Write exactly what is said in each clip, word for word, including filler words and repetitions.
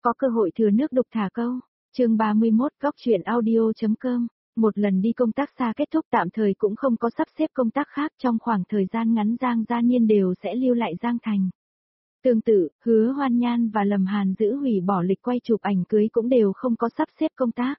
có cơ hội thừa nước đục thả câu. Chương ba mươi mốt góc truyện audio.com. Một lần đi công tác xa kết thúc tạm thời cũng không có sắp xếp công tác khác, trong khoảng thời gian ngắn Giang Gia Niên đều sẽ lưu lại Giang Thành. Tương tự, Hứa Hoan Nhan và Lâm Hàn Dữ hủy bỏ lịch quay chụp ảnh cưới cũng đều không có sắp xếp công tác.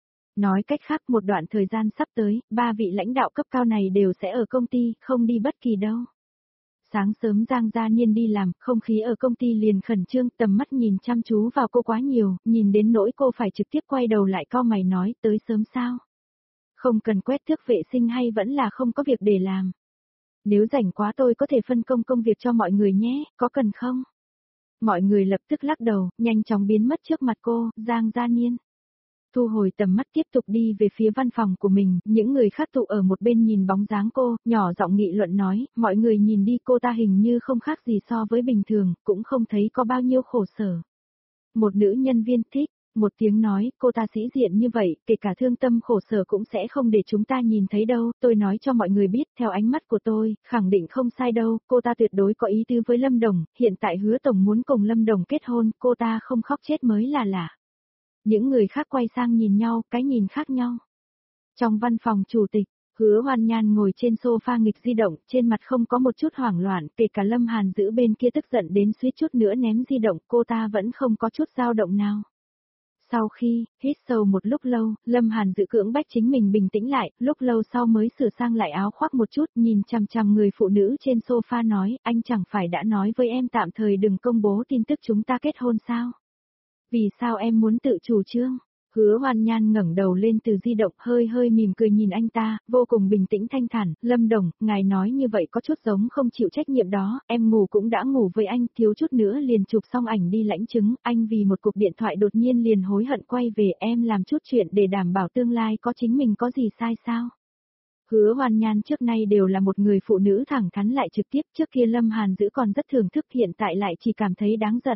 Nói cách khác, một đoạn thời gian sắp tới, ba vị lãnh đạo cấp cao này đều sẽ ở công ty, không đi bất kỳ đâu. Sáng sớm Giang Gia Niên đi làm, không khí ở công ty liền khẩn trương, tầm mắt nhìn chăm chú vào cô quá nhiều, nhìn đến nỗi cô phải trực tiếp quay đầu lại cau mày nói, tới sớm sao? Không cần quét tước vệ sinh hay vẫn là không có việc để làm? Nếu rảnh quá tôi có thể phân công công việc cho mọi người nhé, có cần không? Mọi người lập tức lắc đầu, nhanh chóng biến mất trước mặt cô, Giang Gia Niên. Thu hồi tầm mắt tiếp tục đi về phía văn phòng của mình, những người khác tụ ở một bên nhìn bóng dáng cô, nhỏ giọng nghị luận nói, mọi người nhìn đi cô ta hình như không khác gì so với bình thường, cũng không thấy có bao nhiêu khổ sở. Một nữ nhân viên thích, một tiếng nói, cô ta sĩ diện như vậy, kể cả thương tâm khổ sở cũng sẽ không để chúng ta nhìn thấy đâu, tôi nói cho mọi người biết, theo ánh mắt của tôi, khẳng định không sai đâu, cô ta tuyệt đối có ý tứ với Lâm Đồng, hiện tại Hứa Tổng muốn cùng Lâm Đồng kết hôn, cô ta không khóc chết mới là lạ. Những người khác quay sang nhìn nhau, cái nhìn khác nhau. Trong văn phòng chủ tịch, Hứa Hoan Nhan ngồi trên sofa nghịch di động, trên mặt không có một chút hoảng loạn, kể cả Lâm Hàn Dữ bên kia tức giận đến suýt chút nữa ném di động, cô ta vẫn không có chút dao động nào. Sau khi, hít sâu một lúc lâu, Lâm Hàn Dữ cưỡng bách chính mình bình tĩnh lại, lúc lâu sau mới sửa sang lại áo khoác một chút, nhìn chằm chằm người phụ nữ trên sofa nói, anh chẳng phải đã nói với em tạm thời đừng công bố tin tức chúng ta kết hôn sao? Vì sao em muốn tự chủ trương? Hứa Hoan Nhan ngẩng đầu lên từ di động, hơi hơi mỉm cười nhìn anh ta, vô cùng bình tĩnh thanh thản, Lâm Đồng, ngài nói như vậy có chút giống không chịu trách nhiệm đó, em ngủ cũng đã ngủ với anh, thiếu chút nữa liền chụp xong ảnh đi lãnh chứng, anh vì một cuộc điện thoại đột nhiên liền hối hận quay về, em làm chút chuyện để đảm bảo tương lai có chính mình có gì sai sao? Hứa Hoan Nhan trước nay đều là một người phụ nữ thẳng thắn lại trực tiếp, trước kia Lâm Hàn Dữ còn rất thưởng thức, hiện tại lại chỉ cảm thấy đáng giận.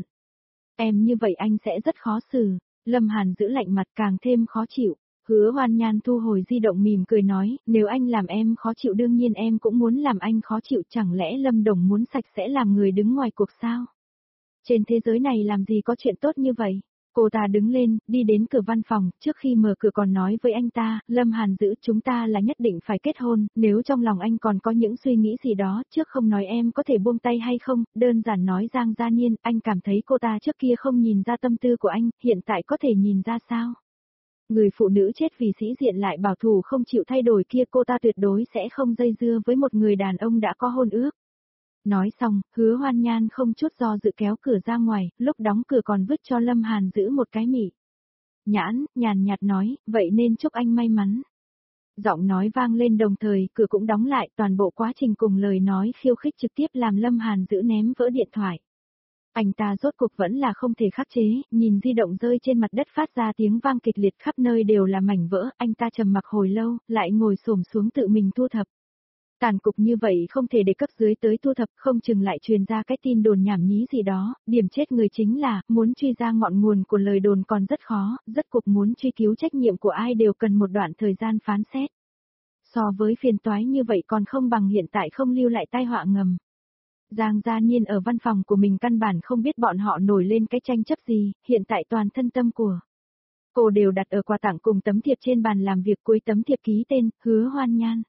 Em như vậy anh sẽ rất khó xử. Lâm Hàn Dữ lạnh mặt càng thêm khó chịu. Hứa Hoan Nhan thu hồi di động mỉm cười nói, nếu anh làm em khó chịu đương nhiên em cũng muốn làm anh khó chịu, chẳng lẽ Lâm Đồng muốn sạch sẽ làm người đứng ngoài cuộc sao? Trên thế giới này làm gì có chuyện tốt như vậy? Cô ta đứng lên, đi đến cửa văn phòng, trước khi mở cửa còn nói với anh ta, Lâm Hàn Dữ, chúng ta là nhất định phải kết hôn, nếu trong lòng anh còn có những suy nghĩ gì đó, trước không nói em có thể buông tay hay không, đơn giản nói Giang Gia Niên, anh cảm thấy cô ta trước kia không nhìn ra tâm tư của anh, hiện tại có thể nhìn ra sao? Người phụ nữ chết vì sĩ diện lại bảo thủ không chịu thay đổi kia, cô ta tuyệt đối sẽ không dây dưa với một người đàn ông đã có hôn ước. Nói xong, Hứa Hoan Nhan không chút do dự kéo cửa ra ngoài, lúc đóng cửa còn vứt cho Lâm Hàn Dữ một cái mị nhãn, nhàn nhạt nói, vậy nên chúc anh may mắn. Giọng nói vang lên đồng thời, cửa cũng đóng lại, toàn bộ quá trình cùng lời nói khiêu khích trực tiếp làm Lâm Hàn Dữ ném vỡ điện thoại. Anh ta rốt cuộc vẫn là không thể khắc chế, nhìn di động rơi trên mặt đất phát ra tiếng vang kịch liệt, khắp nơi đều là mảnh vỡ, anh ta trầm mặc hồi lâu, lại ngồi xổm xuống tự mình thu thập. Tàn cục như vậy không thể để cấp dưới tới thu thập, không chừng lại truyền ra cái tin đồn nhảm nhí gì đó, điểm chết người chính là, muốn truy ra ngọn nguồn của lời đồn còn rất khó, rất cục muốn truy cứu trách nhiệm của ai đều cần một đoạn thời gian phán xét. So với phiền toái như vậy còn không bằng hiện tại không lưu lại tai họa ngầm. Giang Gia Niên ở văn phòng của mình căn bản không biết bọn họ nổi lên cái tranh chấp gì, hiện tại toàn thân tâm của cô đều đặt ở quà tặng cùng tấm thiệp trên bàn làm việc, cuối tấm thiệp ký tên, Hứa Hoan Nhan.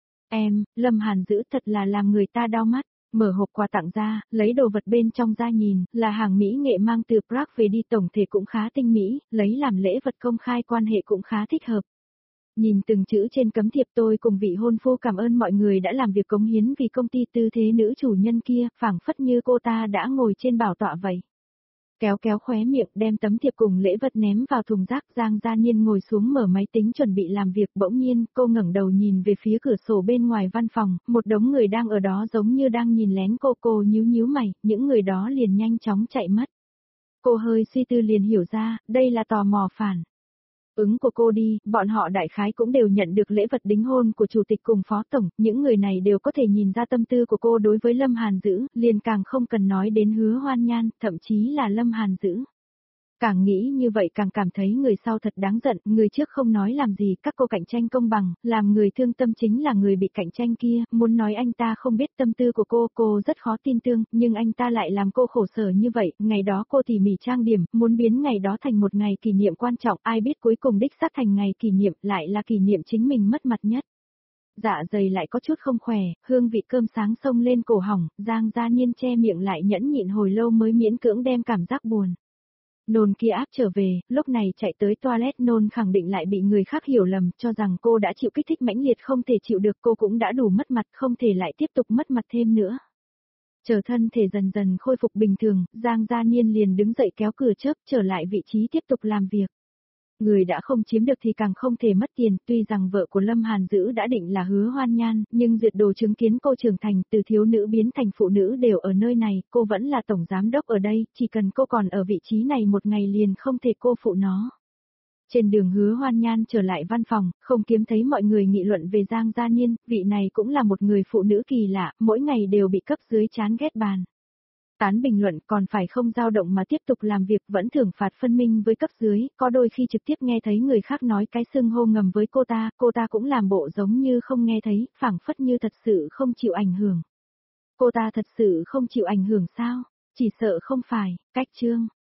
Em, Lâm Hàn Dữ thật là làm người ta đau mắt, mở hộp quà tặng ra, lấy đồ vật bên trong ra nhìn, là hàng mỹ nghệ mang từ Prague về đi, tổng thể cũng khá tinh mỹ, lấy làm lễ vật công khai quan hệ cũng khá thích hợp. Nhìn từng chữ trên cấm thiệp, tôi cùng vị hôn phu cảm ơn mọi người đã làm việc cống hiến vì công ty, tư thế nữ chủ nhân kia, phảng phất như cô ta đã ngồi trên bảo tọa vậy. Kéo kéo khóe miệng, đem tấm thiệp cùng lễ vật ném vào thùng rác, Giang Gia Niên ngồi xuống mở máy tính chuẩn bị làm việc, bỗng nhiên, cô ngẩng đầu nhìn về phía cửa sổ bên ngoài văn phòng, một đống người đang ở đó giống như đang nhìn lén cô, cô nhíu nhíu mày, những người đó liền nhanh chóng chạy mất. Cô hơi suy tư liền hiểu ra, đây là tò mò phản ứng của cô đi, bọn họ đại khái cũng đều nhận được lễ vật đính hôn của chủ tịch cùng phó tổng, những người này đều có thể nhìn ra tâm tư của cô đối với Lâm Hàn Dữ, liền càng không cần nói đến Hứa Hoan Nhan, thậm chí là Lâm Hàn Dữ. Càng nghĩ như vậy càng cảm thấy người sau thật đáng giận, người trước không nói làm gì, các cô cạnh tranh công bằng, làm người thương tâm chính là người bị cạnh tranh kia, muốn nói anh ta không biết tâm tư của cô, cô rất khó tin tưởng, nhưng anh ta lại làm cô khổ sở như vậy, ngày đó cô tỉ mỉ trang điểm, muốn biến ngày đó thành một ngày kỷ niệm quan trọng, ai biết cuối cùng đích xác thành ngày kỷ niệm, lại là kỷ niệm chính mình mất mặt nhất. Dạ dày lại có chút không khỏe, hương vị cơm sáng xông lên cổ họng, Giang Gia Niên che miệng lại nhẫn nhịn hồi lâu mới miễn cưỡng đem cảm giác buồn. Nôn kia áp trở về, lúc này chạy tới toilet nôn khẳng định lại bị người khác hiểu lầm, cho rằng cô đã chịu kích thích mãnh liệt không thể chịu được, cô cũng đã đủ mất mặt, không thể lại tiếp tục mất mặt thêm nữa. Chờ thân thể dần dần khôi phục bình thường, Giang Gia Niên liền đứng dậy kéo cửa chớp trở lại vị trí tiếp tục làm việc. Người đã không chiếm được thì càng không thể mất tiền, tuy rằng vợ của Lâm Hàn Dữ đã định là Hứa Hoan Nhan, nhưng duyệt đồ chứng kiến cô trưởng thành từ thiếu nữ biến thành phụ nữ đều ở nơi này, cô vẫn là tổng giám đốc ở đây, chỉ cần cô còn ở vị trí này một ngày liền không thể cô phụ nó. Trên đường Hứa Hoan Nhan trở lại văn phòng, không kiếm thấy mọi người nghị luận về Giang Gia Niên, vị này cũng là một người phụ nữ kỳ lạ, mỗi ngày đều bị cấp dưới chán ghét bàn. Tán bình luận còn phải không dao động mà tiếp tục làm việc vẫn thưởng phạt phân minh với cấp dưới, có đôi khi trực tiếp nghe thấy người khác nói cái xưng hô ngầm với cô ta, cô ta cũng làm bộ giống như không nghe thấy, phảng phất như thật sự không chịu ảnh hưởng. Cô ta thật sự không chịu ảnh hưởng sao? Chỉ sợ không phải, cách chương.